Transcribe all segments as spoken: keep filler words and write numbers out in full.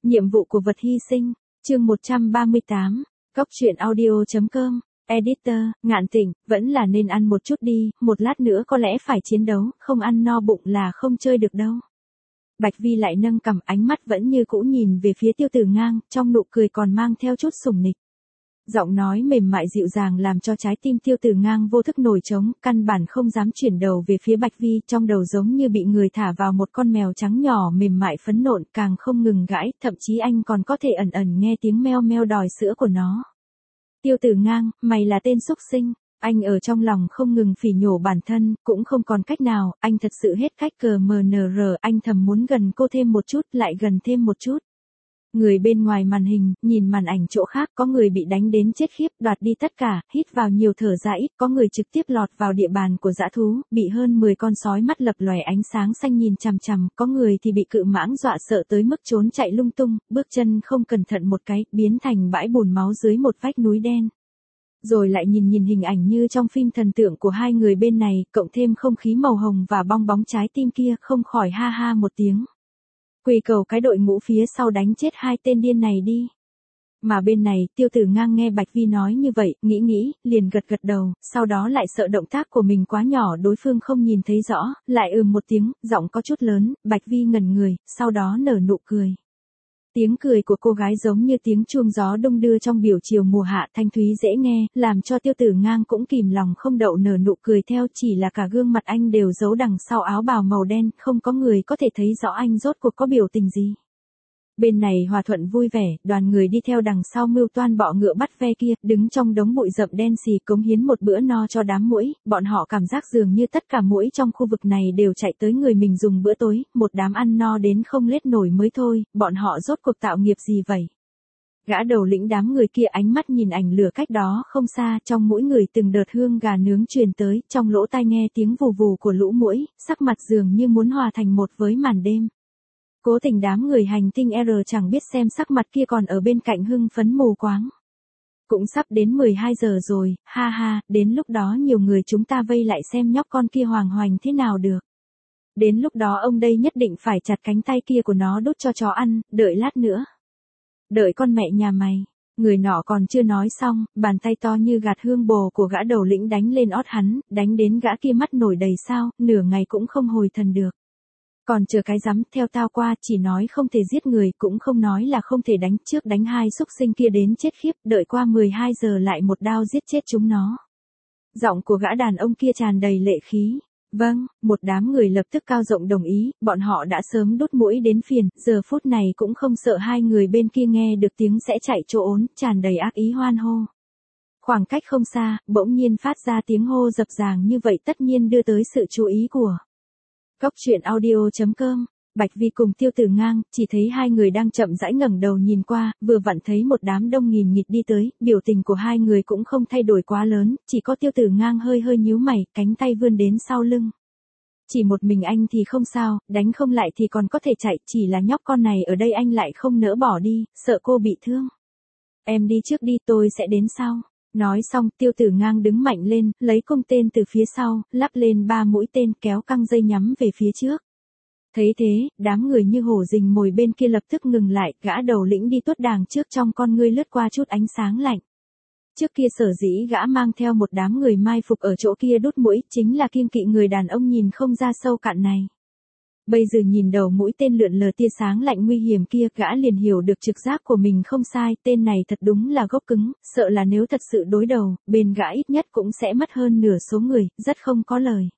Nhiệm vụ của vật hy sinh, chương một trăm ba mươi tám, Cóc truyện audio chấm com, Editor, Ngạn Tịnh, vẫn là nên ăn một chút đi, một lát nữa có lẽ phải chiến đấu, không ăn no bụng là không chơi được đâu. Bạch Vi lại nâng cằm, ánh mắt vẫn như cũ nhìn về phía Tiêu Tử Ngang, trong nụ cười còn mang theo chút sủng nịch. Giọng nói mềm mại dịu dàng làm cho trái tim Tiêu Tử Ngang vô thức nổi trống, căn bản không dám chuyển đầu về phía Bạch Vi, trong đầu giống như bị người thả vào một con mèo trắng nhỏ mềm mại phấn nộn, càng không ngừng gãi, thậm chí anh còn có thể ẩn ẩn nghe tiếng meo meo đòi sữa của nó. Tiêu Tử Ngang, mày là tên xúc sinh. Anh ở trong lòng không ngừng phỉ nhổ bản thân, cũng không còn cách nào, anh thật sự hết cách cờ mờ nờ rờ, anh thầm muốn gần cô thêm một chút, lại gần thêm một chút. Người bên ngoài màn hình, nhìn màn ảnh chỗ khác, có người bị đánh đến chết khiếp, đoạt đi tất cả, hít vào nhiều thở ra ít, có người trực tiếp lọt vào địa bàn của dã thú, bị hơn mười con sói mắt lập lòe ánh sáng xanh nhìn chằm chằm, có người thì bị cự mãng dọa sợ tới mức trốn chạy lung tung, bước chân không cẩn thận một cái, biến thành bãi bùn máu dưới một vách núi đen. Rồi lại nhìn nhìn hình ảnh như trong phim thần tượng của hai người bên này, cộng thêm không khí màu hồng và bong bóng trái tim kia, không khỏi ha ha một tiếng. Quỳ cầu cái đội ngũ phía sau đánh chết hai tên điên này đi. Mà bên này, Tiêu Tử Ngang nghe Bạch Vi nói như vậy, nghĩ nghĩ, liền gật gật đầu, sau đó lại sợ động tác của mình quá nhỏ đối phương không nhìn thấy rõ, lại ừm một tiếng, giọng có chút lớn, Bạch Vi ngẩn người, sau đó nở nụ cười. Tiếng cười của cô gái giống như tiếng chuông gió đung đưa trong biểu chiều mùa hạ, thanh thúy dễ nghe, làm cho Tiêu Tử Ngang cũng kìm lòng không đậu nở nụ cười theo, chỉ là cả gương mặt anh đều giấu đằng sau áo bào màu đen, không có người có thể thấy rõ anh rốt cuộc có biểu tình gì. Bên này hòa thuận vui vẻ, đoàn người đi theo đằng sau mưu toan bọ ngựa bắt ve kia, đứng trong đống bụi rậm đen xì cống hiến một bữa no cho đám muỗi, bọn họ cảm giác dường như tất cả muỗi trong khu vực này đều chạy tới người mình dùng bữa tối, một đám ăn no đến không lết nổi mới thôi, bọn họ rốt cuộc tạo nghiệp gì vậy? Gã đầu lĩnh đám người kia ánh mắt nhìn ảnh lửa cách đó không xa, trong mỗi người từng đợt hương gà nướng truyền tới, trong lỗ tai nghe tiếng vù vù của lũ muỗi, sắc mặt dường như muốn hòa thành một với màn đêm. Cố tình đám người hành tinh R chẳng biết xem sắc mặt kia còn ở bên cạnh hưng phấn mù quáng. Cũng sắp đến mười hai giờ rồi, ha ha, đến lúc đó nhiều người chúng ta vây lại xem nhóc con kia hoàng hoành thế nào được. Đến lúc đó ông đây nhất định phải chặt cánh tay kia của nó đút cho chó ăn, đợi lát nữa. Đợi con mẹ nhà mày. Người nọ còn chưa nói xong, bàn tay to như gạt hương bồ của gã đầu lĩnh đánh lên ót hắn, đánh đến gã kia mắt nổi đầy sao, nửa ngày cũng không hồi thần được. Còn chờ cái rắm, theo tao qua, chỉ nói không thể giết người, cũng không nói là không thể đánh, trước đánh hai xúc sinh kia đến chết khiếp, đợi qua mười hai giờ lại một đao giết chết chúng nó. Giọng của gã đàn ông kia tràn đầy lệ khí. Vâng, một đám người lập tức cao giọng đồng ý, bọn họ đã sớm đốt mũi đến phiền, giờ phút này cũng không sợ hai người bên kia nghe được tiếng sẽ chạy chỗ ốn, tràn đầy ác ý hoan hô. Khoảng cách không xa, bỗng nhiên phát ra tiếng hô dập dàng như vậy tất nhiên đưa tới sự chú ý của Cóc truyện audio chấm com. Bạch Vi cùng Tiêu Tử Ngang, chỉ thấy hai người đang chậm rãi ngẩng đầu nhìn qua, vừa vặn thấy một đám đông nghìn nghịt đi tới, biểu tình của hai người cũng không thay đổi quá lớn, chỉ có Tiêu Tử Ngang hơi hơi nhíu mày, cánh tay vươn đến sau lưng. Chỉ một mình anh thì không sao, đánh không lại thì còn có thể chạy, chỉ là nhóc con này ở đây anh lại không nỡ bỏ đi, sợ cô bị thương. Em đi trước đi, tôi sẽ đến sau. Nói xong, Tiêu Tử Ngang đứng mạnh lên, lấy cung tên từ phía sau, lắp lên ba mũi tên kéo căng dây nhắm về phía trước. Thấy thế, đám người như hổ rình mồi bên kia lập tức ngừng lại, gã đầu lĩnh đi tuốt đàng trước trong con ngươi lướt qua chút ánh sáng lạnh. Trước kia sở dĩ gã mang theo một đám người mai phục ở chỗ kia đốt mũi, chính là kiêng kỵ người đàn ông nhìn không ra sâu cạn này. Bây giờ nhìn đầu mũi tên lượn lờ tia sáng lạnh nguy hiểm kia, gã liền hiểu được trực giác của mình không sai, tên này thật đúng là gốc cứng, sợ là nếu thật sự đối đầu, bên gã ít nhất cũng sẽ mất hơn nửa số người, rất không có lời.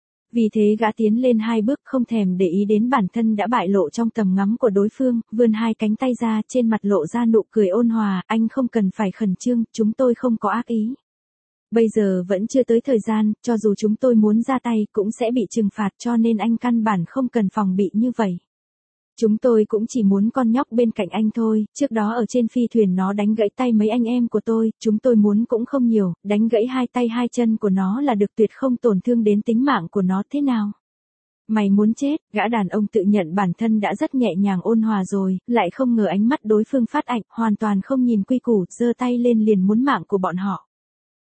Vì thế gã tiến lên hai bước không thèm để ý đến bản thân đã bại lộ trong tầm ngắm của đối phương, vươn hai cánh tay ra, trên mặt lộ ra nụ cười ôn hòa, anh không cần phải khẩn trương, chúng tôi không có ác ý. Bây giờ vẫn chưa tới thời gian, cho dù chúng tôi muốn ra tay cũng sẽ bị trừng phạt cho nên anh căn bản không cần phòng bị như vậy. Chúng tôi cũng chỉ muốn con nhóc bên cạnh anh thôi, trước đó ở trên phi thuyền nó đánh gãy tay mấy anh em của tôi, chúng tôi muốn cũng không nhiều, đánh gãy hai tay hai chân của nó là được, tuyệt không tổn thương đến tính mạng của nó thế nào. Mày muốn chết, gã đàn ông tự nhận bản thân đã rất nhẹ nhàng ôn hòa rồi, lại không ngờ ánh mắt đối phương phát ảnh, hoàn toàn không nhìn quy củ, giơ tay lên liền muốn mạng của bọn họ.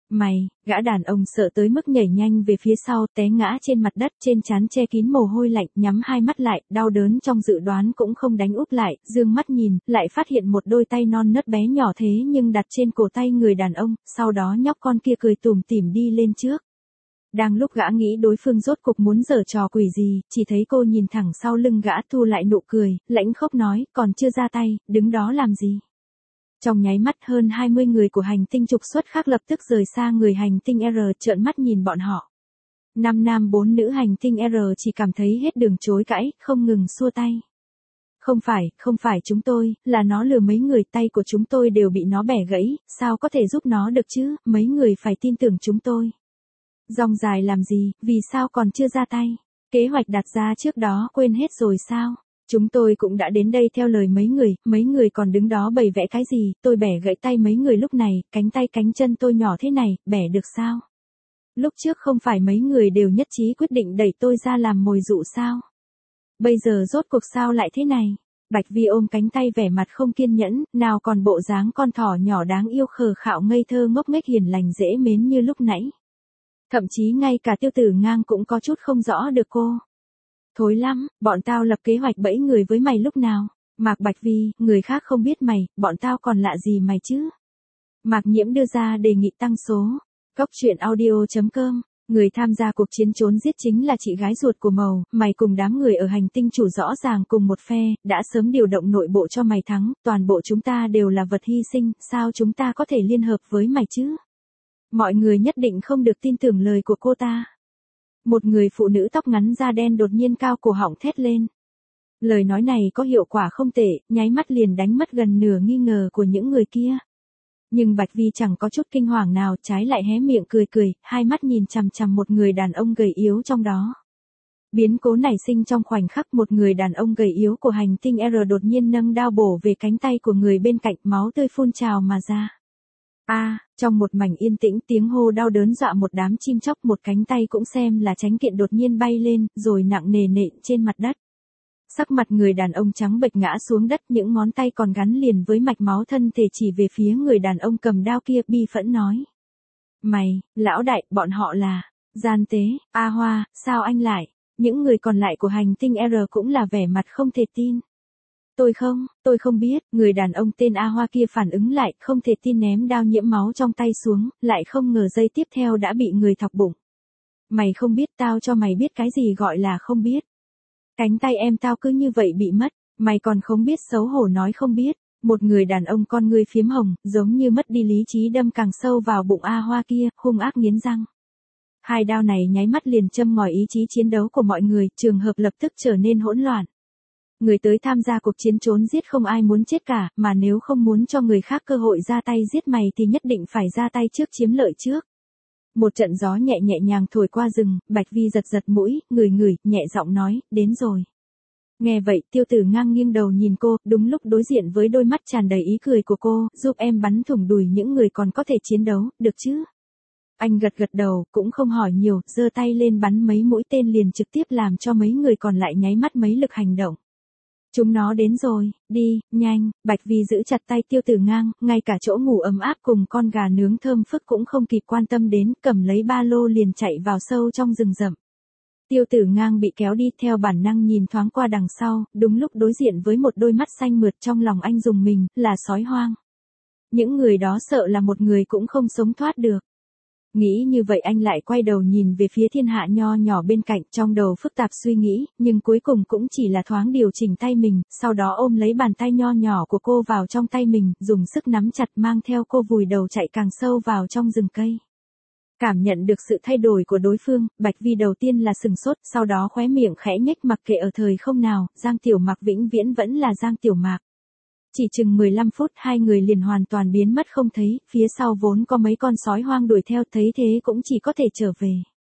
Mày, gã đàn ông sợ tới mức nhảy nhanh về phía sau, té ngã trên mặt đất, trên trán che kín mồ hôi lạnh, nhắm hai mắt lại, đau đớn trong dự đoán cũng không đánh úp lại, dương mắt nhìn, lại phát hiện một đôi tay non nớt bé nhỏ thế nhưng đặt trên cổ tay người đàn ông, sau đó nhóc con kia cười tủm tỉm đi lên trước. Đang lúc gã nghĩ đối phương rốt cục muốn giở trò quỷ gì, chỉ thấy cô nhìn thẳng sau lưng gã thu lại nụ cười, lãnh khốc nói, còn chưa ra tay, đứng đó làm gì. Trong nháy mắt hơn hai mươi người của hành tinh trục xuất khác lập tức rời xa người hành tinh R trợn mắt nhìn bọn họ. Năm nam bốn nữ hành tinh R chỉ cảm thấy hết đường chối cãi, không ngừng xua tay. Không phải, không phải chúng tôi, là nó lừa mấy người, tay của chúng tôi đều bị nó bẻ gãy, sao có thể giúp nó được chứ, mấy người phải tin tưởng chúng tôi. Dòng dài làm gì, vì sao còn chưa ra tay? Kế hoạch đặt ra trước đó quên hết rồi sao? Chúng tôi cũng đã đến đây theo lời mấy người, mấy người còn đứng đó bày vẽ cái gì, tôi bẻ gãy tay mấy người lúc này, cánh tay cánh chân tôi nhỏ thế này, bẻ được sao? Lúc trước không phải mấy người đều nhất trí quyết định đẩy tôi ra làm mồi dụ sao? Bây giờ rốt cuộc sao lại thế này? Bạch Vi ôm cánh tay vẻ mặt không kiên nhẫn, nào còn bộ dáng con thỏ nhỏ đáng yêu khờ khạo ngây thơ ngốc nghếch hiền lành dễ mến như lúc nãy. Thậm chí ngay cả Tiêu Tử Ngang cũng có chút không rõ được cô. Thối lắm, bọn tao lập kế hoạch bẫy người với mày lúc nào? Mạc Bạch Vi, người khác không biết mày, bọn tao còn lạ gì mày chứ? Mạc Nhiễm đưa ra đề nghị tăng số. Cốc truyện audio chấm com, người tham gia cuộc chiến trốn giết chính là chị gái ruột của Mầu, mày cùng đám người ở hành tinh chủ rõ ràng cùng một phe, đã sớm điều động nội bộ cho mày thắng, toàn bộ chúng ta đều là vật hy sinh, sao chúng ta có thể liên hợp với mày chứ? Mọi người nhất định không được tin tưởng lời của cô ta. Một người phụ nữ tóc ngắn da đen đột nhiên cao cổ họng thét lên. Lời nói này có hiệu quả không tệ, nháy mắt liền đánh mất gần nửa nghi ngờ của những người kia. Nhưng Bạch Vi chẳng có chút kinh hoàng nào, trái lại hé miệng cười cười, hai mắt nhìn chằm chằm một người đàn ông gầy yếu trong đó. Biến cố nảy sinh trong khoảnh khắc, một người đàn ông gầy yếu của hành tinh R đột nhiên nâng đao bổ về cánh tay của người bên cạnh, máu tươi phun trào mà ra. A, à, trong một mảnh yên tĩnh, tiếng hô đau đớn dọa một đám chim chóc, một cánh tay cũng xem là tránh kiện đột nhiên bay lên, rồi nặng nề nện trên mặt đất. Sắc mặt người đàn ông trắng bệch ngã xuống đất, những ngón tay còn gắn liền với mạch máu thân thể chỉ về phía người đàn ông cầm đao kia, bi phẫn nói. Mày, lão đại, bọn họ là, gian tế, A Hoa, sao anh lại? Những người còn lại của hành tinh R cũng là vẻ mặt không thể tin. Tôi không, tôi không biết, người đàn ông tên A Hoa kia phản ứng lại, không thể tin ném đao nhiễm máu trong tay xuống, lại không ngờ giây tiếp theo đã bị người thọc bụng. Mày không biết, tao cho mày biết cái gì gọi là không biết. Cánh tay em tao cứ như vậy bị mất, mày còn không biết xấu hổ nói không biết. Một người đàn ông con ngươi phiếm hồng, giống như mất đi lý trí đâm càng sâu vào bụng A Hoa kia, hung ác nghiến răng. Hai đao này nháy mắt liền châm ngòi ý chí chiến đấu của mọi người, trường hợp lập tức trở nên hỗn loạn. Người tới tham gia cuộc chiến trốn giết không ai muốn chết cả, mà nếu không muốn cho người khác cơ hội ra tay giết mày thì nhất định phải ra tay trước chiếm lợi trước. Một trận gió nhẹ nhẹ nhàng thổi qua rừng, Bạch Vi giật giật mũi, ngửi ngửi, nhẹ giọng nói, đến rồi. Nghe vậy, Tiêu Tử Ngang nghiêng đầu nhìn cô, đúng lúc đối diện với đôi mắt tràn đầy ý cười của cô, giúp em bắn thủng đùi những người còn có thể chiến đấu, được chứ? Anh gật gật đầu, cũng không hỏi nhiều, giơ tay lên bắn mấy mũi tên liền trực tiếp làm cho mấy người còn lại nháy mắt mấy lực hành động. Chúng nó đến rồi, đi, nhanh, Bạch Vi giữ chặt tay Tiêu Tử Ngang, ngay cả chỗ ngủ ấm áp cùng con gà nướng thơm phức cũng không kịp quan tâm đến, cầm lấy ba lô liền chạy vào sâu trong rừng rậm. Tiêu Tử Ngang bị kéo đi, theo bản năng nhìn thoáng qua đằng sau, đúng lúc đối diện với một đôi mắt xanh mượt, trong lòng anh rùng mình, là sói hoang. Những người đó sợ là một người cũng không sống thoát được. Nghĩ như vậy anh lại quay đầu nhìn về phía thiên hạ nho nhỏ bên cạnh, trong đầu phức tạp suy nghĩ, nhưng cuối cùng cũng chỉ là thoáng điều chỉnh tay mình, sau đó ôm lấy bàn tay nho nhỏ của cô vào trong tay mình, dùng sức nắm chặt mang theo cô vùi đầu chạy càng sâu vào trong rừng cây. Cảm nhận được sự thay đổi của đối phương, Bạch Vi đầu tiên là sừng sốt, sau đó khóe miệng khẽ nhếch, mặc kệ ở thời không nào, Giang Tiểu Mạc vĩnh viễn vẫn là Giang Tiểu Mạc. Chỉ chừng mười lăm phút hai người liền hoàn toàn biến mất không thấy, phía sau vốn có mấy con sói hoang đuổi theo, thấy thế cũng chỉ có thể trở về.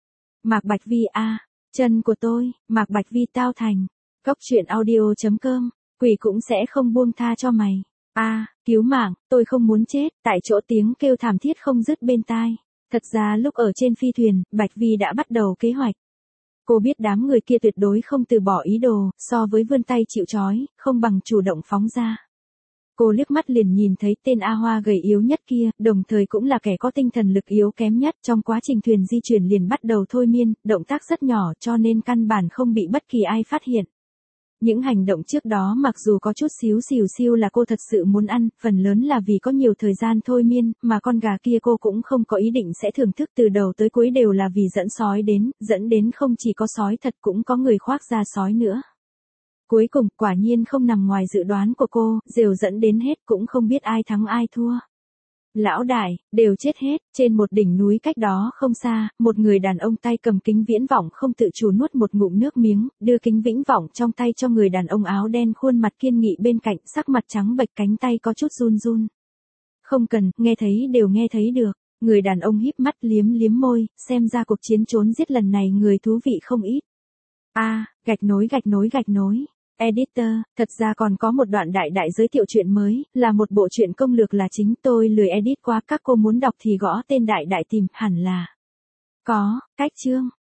Mạc Bạch Vi a, à, chân của tôi, Mạc Bạch Vi tao thành. Cốc truyện audio chấm com, quỷ cũng sẽ không buông tha cho mày. A, à, cứu mạng, tôi không muốn chết, tại chỗ tiếng kêu thảm thiết không dứt bên tai. Thật ra lúc ở trên phi thuyền, Bạch Vi đã bắt đầu kế hoạch. Cô biết đám người kia tuyệt đối không từ bỏ ý đồ, so với vươn tay chịu trói, không bằng chủ động phóng ra. Cô liếc mắt liền nhìn thấy tên A Hoa gầy yếu nhất kia, đồng thời cũng là kẻ có tinh thần lực yếu kém nhất, trong quá trình thuyền di chuyển liền bắt đầu thôi miên, động tác rất nhỏ cho nên căn bản không bị bất kỳ ai phát hiện. Những hành động trước đó mặc dù có chút xíu xìu xiu là cô thật sự muốn ăn, phần lớn là vì có nhiều thời gian thôi miên, mà con gà kia cô cũng không có ý định sẽ thưởng thức từ đầu tới cuối đều là vì dẫn sói đến, dẫn đến không chỉ có sói thật cũng có người khoác da sói nữa. Cuối cùng, quả nhiên không nằm ngoài dự đoán của cô, rều dẫn đến hết cũng không biết ai thắng ai thua. Lão đại, đều chết hết, trên một đỉnh núi cách đó không xa, một người đàn ông tay cầm kính viễn vọng không tự chủ nuốt một ngụm nước miếng, đưa kính viễn vọng trong tay cho người đàn ông áo đen khuôn mặt kiên nghị bên cạnh, sắc mặt trắng bệch cánh tay có chút run run. Không cần, nghe thấy đều nghe thấy được. Người đàn ông híp mắt liếm liếm môi, xem ra cuộc chiến trốn giết lần này người thú vị không ít. A, à, gạch nối gạch nối gạch nối. Editor, thật ra còn có một đoạn đại đại giới thiệu chuyện mới, là một bộ truyện công lược là chính tôi lười edit quá, các cô muốn đọc thì gõ tên đại đại tìm, hẳn là có, cách chương.